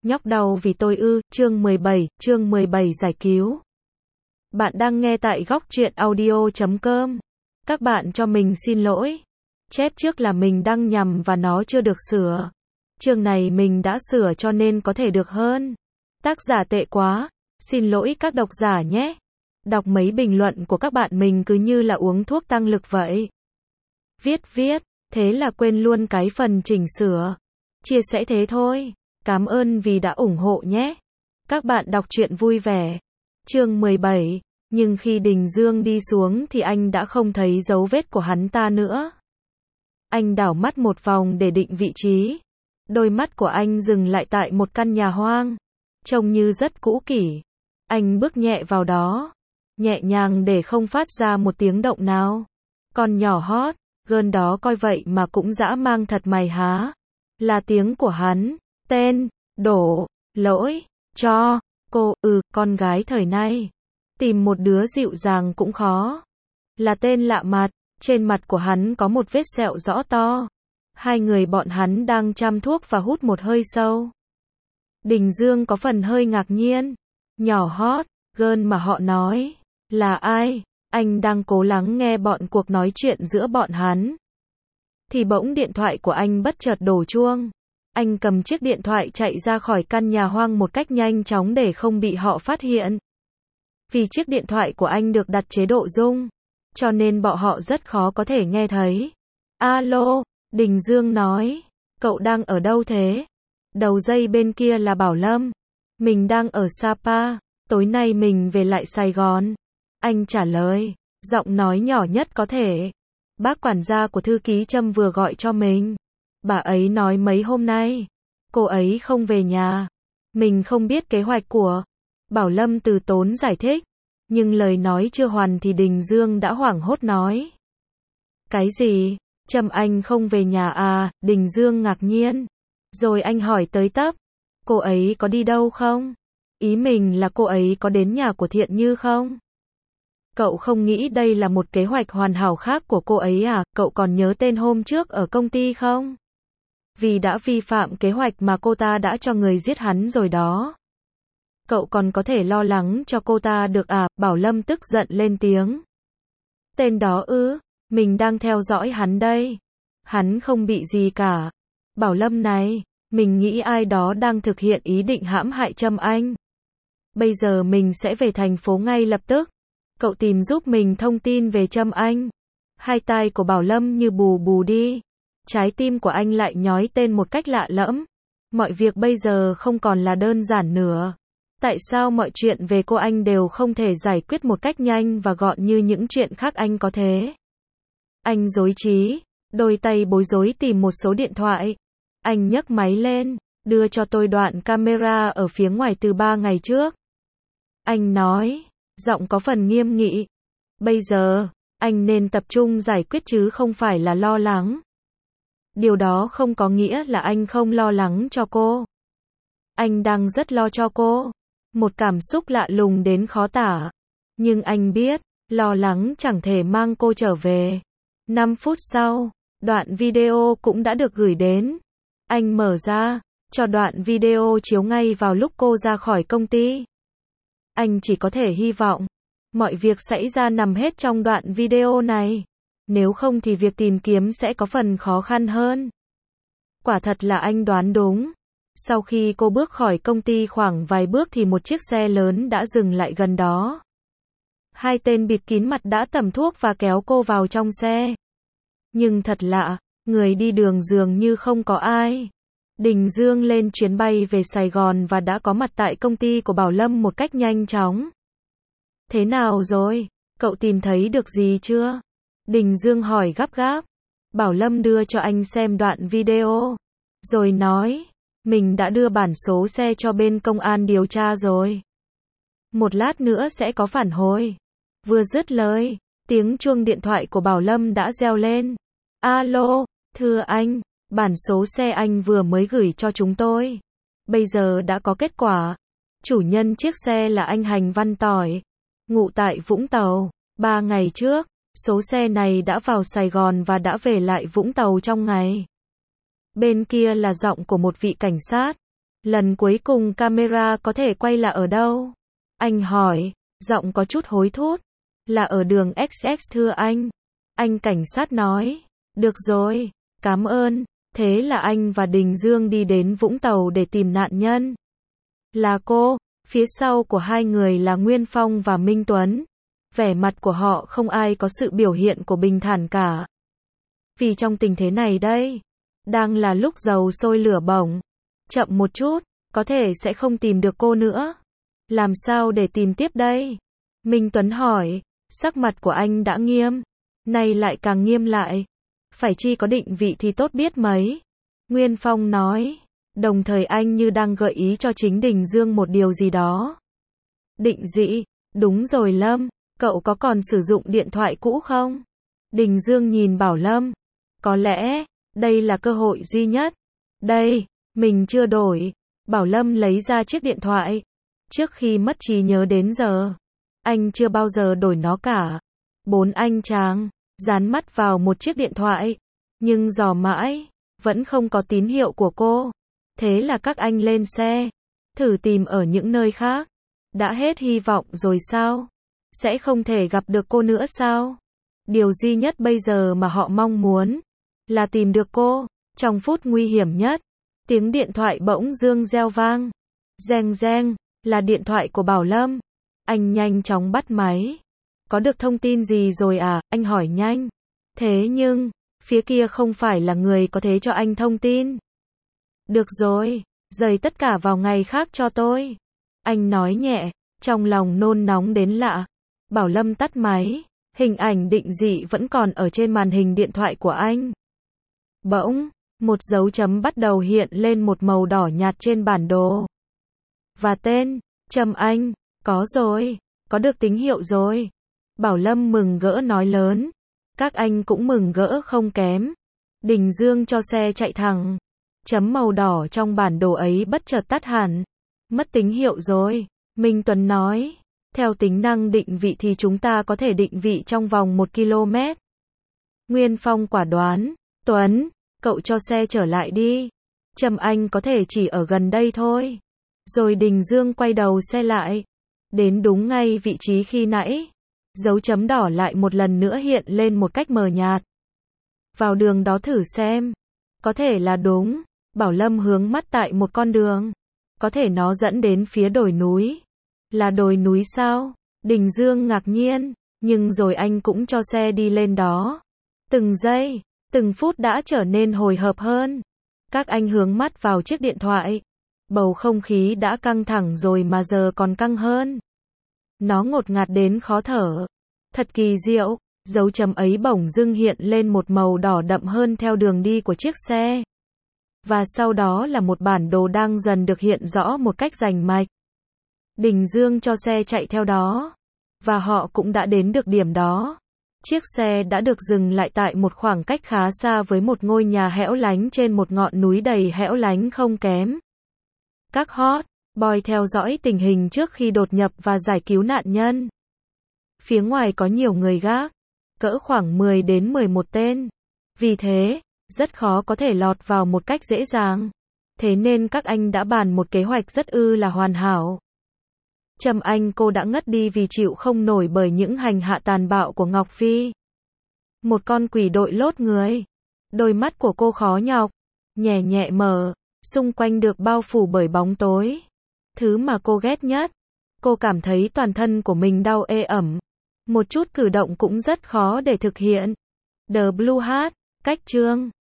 Nhóc đau vì tôi ư, chương 17 giải cứu. Bạn đang nghe tại góc truyện audio.com. Các bạn cho mình xin lỗi. Chép trước là mình đăng nhầm và nó chưa được sửa. Chương này mình đã sửa cho nên có thể được hơn. Tác giả tệ quá. Xin lỗi các độc giả nhé. Đọc mấy bình luận của các bạn mình cứ như là uống thuốc tăng lực vậy. Viết, thế là quên luôn cái phần chỉnh sửa. Chia sẻ thế thôi. Cảm ơn vì đã ủng hộ nhé. Các bạn đọc truyện vui vẻ. Chương 17. Nhưng khi Đình Dương đi xuống thì anh đã không thấy dấu vết của hắn ta nữa. Anh đảo mắt một vòng để định vị trí. Đôi mắt của anh dừng lại tại một căn nhà hoang. Trông như rất cũ kỹ. Anh bước nhẹ vào đó. Nhẹ nhàng để không phát ra một tiếng động nào. Con nhỏ hót, gơn đó coi vậy mà cũng dã mang thật mày há. Là tiếng của hắn. Tên, đổ, lỗi, cho, cô, con gái thời nay. Tìm một đứa dịu dàng cũng khó. Là tên lạ mặt, trên mặt của hắn có một vết sẹo rõ to. Hai người bọn hắn đang chăm thuốc và hút một hơi sâu. Đình Dương có phần hơi ngạc nhiên. Nhỏ hót, gơn mà họ nói. Là ai? Anh đang cố lắng nghe bọn cuộc nói chuyện giữa bọn hắn. Thì bỗng điện thoại của anh bất chợt đổ chuông. Anh cầm chiếc điện thoại chạy ra khỏi căn nhà hoang một cách nhanh chóng để không bị họ phát hiện. Vì chiếc điện thoại của anh được đặt chế độ rung, cho nên bọn họ rất khó có thể nghe thấy. Alo, Đình Dương nói, cậu đang ở đâu thế? Đầu dây bên kia là Bảo Lâm. Mình đang ở Sapa, tối nay mình về lại Sài Gòn. Anh trả lời, giọng nói nhỏ nhất có thể. Bác quản gia của thư ký Trâm vừa gọi cho mình. Bà ấy nói mấy hôm nay, cô ấy không về nhà. Mình không biết kế hoạch của. Bảo Lâm từ tốn giải thích. Nhưng lời nói chưa hoàn thì Đình Dương đã hoảng hốt nói. Cái gì? Trâm anh không về nhà à? Đình Dương ngạc nhiên. Rồi anh hỏi tới tấp. Cô ấy có đi đâu không? Ý mình là cô ấy có đến nhà của Thiện Như không? Cậu không nghĩ đây là một kế hoạch hoàn hảo khác của cô ấy à? Cậu còn nhớ tên hôm trước ở công ty không? Vì đã vi phạm kế hoạch mà cô ta đã cho người giết hắn rồi đó. Cậu còn có thể lo lắng cho cô ta được à? Bảo Lâm tức giận lên tiếng. Tên đó ư? Mình đang theo dõi hắn đây. Hắn không bị gì cả. Bảo Lâm này, mình nghĩ ai đó đang thực hiện ý định hãm hại Trâm Anh. Bây giờ mình sẽ về thành phố ngay lập tức. Cậu tìm giúp mình thông tin về Trâm Anh. Hai tai của Bảo Lâm như bù đi. Trái tim của anh lại nhói tên một cách lạ lẫm. Mọi việc bây giờ không còn là đơn giản nữa. Tại sao mọi chuyện về cô anh đều không thể giải quyết một cách nhanh và gọn như những chuyện khác anh có thế? Anh rối trí, đôi tay bối rối tìm một số điện thoại. Anh nhấc máy lên, đưa cho tôi đoạn camera ở phía ngoài từ 3 ngày trước. Anh nói, giọng có phần nghiêm nghị. Bây giờ, anh nên tập trung giải quyết chứ không phải là lo lắng. Điều đó không có nghĩa là anh không lo lắng cho cô. Anh đang rất lo cho cô. Một cảm xúc lạ lùng đến khó tả. Nhưng anh biết, lo lắng chẳng thể mang cô trở về. 5 phút sau, đoạn video cũng đã được gửi đến. Anh mở ra, cho đoạn video chiếu ngay vào lúc cô ra khỏi công ty. Anh chỉ có thể hy vọng, mọi việc xảy ra nằm hết trong đoạn video này. Nếu không thì việc tìm kiếm sẽ có phần khó khăn hơn. Quả thật là anh đoán đúng. Sau khi cô bước khỏi công ty khoảng vài bước thì một chiếc xe lớn đã dừng lại gần đó. Hai tên bịt kín mặt đã tẩm thuốc và kéo cô vào trong xe. Nhưng thật lạ, người đi đường dường như không có ai. Đình Dương lên chuyến bay về Sài Gòn và đã có mặt tại công ty của Bảo Lâm một cách nhanh chóng. Thế nào rồi? Cậu tìm thấy được gì chưa? Đình Dương hỏi gấp gáp. Bảo Lâm đưa cho anh xem đoạn video. Rồi nói, mình đã đưa bản số xe cho bên công an điều tra rồi. Một lát nữa sẽ có phản hồi. Vừa dứt lời, tiếng chuông điện thoại của Bảo Lâm đã reo lên. Alo, thưa anh, bản số xe anh vừa mới gửi cho chúng tôi. Bây giờ đã có kết quả. Chủ nhân chiếc xe là anh Hành Văn Tỏi, ngụ tại Vũng Tàu. 3 ngày trước, số xe này đã vào Sài Gòn và đã về lại Vũng Tàu trong ngày. Bên kia là giọng của một vị cảnh sát. Lần cuối cùng camera có thể quay là ở đâu? Anh hỏi, giọng có chút hối thúc. Là ở đường XX thưa anh. Anh cảnh sát nói, được rồi, cảm ơn. Thế là anh và Đình Dương đi đến Vũng Tàu để tìm nạn nhân. Là cô, phía sau của hai người là Nguyên Phong và Minh Tuấn. Vẻ mặt của họ không ai có sự biểu hiện của bình thản cả. Vì trong tình thế này đây, đang là lúc dầu sôi lửa bỏng. Chậm một chút, có thể sẽ không tìm được cô nữa. Làm sao để tìm tiếp đây? Minh Tuấn hỏi, sắc mặt của anh đã nghiêm, nay lại càng nghiêm lại. Phải chi có định vị thì tốt biết mấy. Nguyên Phong nói, đồng thời anh như đang gợi ý cho chính Đình Dương một điều gì đó. Định vị, đúng rồi Lâm, cậu có còn sử dụng điện thoại cũ không? Đình Dương nhìn Bảo Lâm, có lẽ, đây là cơ hội duy nhất. Đây, mình chưa đổi. Bảo Lâm lấy ra chiếc điện thoại. Trước khi mất trí nhớ đến giờ, anh chưa bao giờ đổi nó cả. Bốn anh chàng dán mắt vào một chiếc điện thoại, nhưng dò mãi, vẫn không có tín hiệu của cô. Thế là các anh lên xe, thử tìm ở những nơi khác. Đã hết hy vọng rồi sao? Sẽ không thể gặp được cô nữa sao? Điều duy nhất bây giờ mà họ mong muốn là tìm được cô. Trong phút nguy hiểm nhất, tiếng điện thoại bỗng dưng reo vang. Reng reng, là điện thoại của Bảo Lâm. Anh nhanh chóng bắt máy. Có được thông tin gì rồi à? Anh hỏi nhanh. Thế nhưng, phía kia không phải là người có thể cho anh thông tin. Được rồi, dời tất cả vào ngày khác cho tôi. Anh nói nhẹ, trong lòng nôn nóng đến lạ. Bảo Lâm tắt máy, hình ảnh định dị vẫn còn ở trên màn hình điện thoại của anh. Bỗng, một dấu chấm bắt đầu hiện lên một màu đỏ nhạt trên bản đồ. Và tên, Trầm Anh, có rồi, có được tín hiệu rồi. Bảo Lâm mừng rỡ nói lớn. Các anh cũng mừng rỡ không kém. Đình Dương cho xe chạy thẳng. Chấm màu đỏ trong bản đồ ấy bất chợt tắt hẳn. Mất tín hiệu rồi. Minh Tuấn nói. Theo tính năng định vị thì chúng ta có thể định vị trong vòng 1 km. Nguyên Phong quả đoán. Tuấn, cậu cho xe trở lại đi. Trầm Anh có thể chỉ ở gần đây thôi. Rồi Đình Dương quay đầu xe lại. Đến đúng ngay vị trí khi nãy. Dấu chấm đỏ lại một lần nữa hiện lên một cách mờ nhạt. Vào đường đó thử xem. Có thể là đúng. Bảo Lâm hướng mắt tại một con đường. Có thể nó dẫn đến phía đồi núi. Là đồi núi sao? Đình Dương ngạc nhiên. Nhưng rồi anh cũng cho xe đi lên đó. Từng giây, từng phút đã trở nên hồi hộp hơn. Các anh hướng mắt vào chiếc điện thoại. Bầu không khí đã căng thẳng rồi mà giờ còn căng hơn. Nó ngột ngạt đến khó thở. Thật kỳ diệu, dấu chấm ấy bỗng dưng hiện lên một màu đỏ đậm hơn theo đường đi của chiếc xe. Và sau đó là một bản đồ đang dần được hiện rõ một cách rành mạch. Đình Dương cho xe chạy theo đó. Và họ cũng đã đến được điểm đó. Chiếc xe đã được dừng lại tại một khoảng cách khá xa với một ngôi nhà hẻo lánh trên một ngọn núi đầy hẻo lánh không kém. Các hot boy theo dõi tình hình trước khi đột nhập và giải cứu nạn nhân. Phía ngoài có nhiều người gác, cỡ khoảng 10 đến 11 tên. Vì thế, rất khó có thể lọt vào một cách dễ dàng. Thế nên các anh đã bàn một kế hoạch rất là hoàn hảo. Trầm Anh cô đã ngất đi vì chịu không nổi bởi những hành hạ tàn bạo của Ngọc Phi. Một con quỷ đội lốt người. Đôi mắt của cô khó nhọc, nhẹ nhẹ mở, xung quanh được bao phủ bởi bóng tối. Thứ mà cô ghét nhất. Cô cảm thấy toàn thân của mình đau ê ẩm. Một chút cử động cũng rất khó để thực hiện. The Blue Hat, cách chương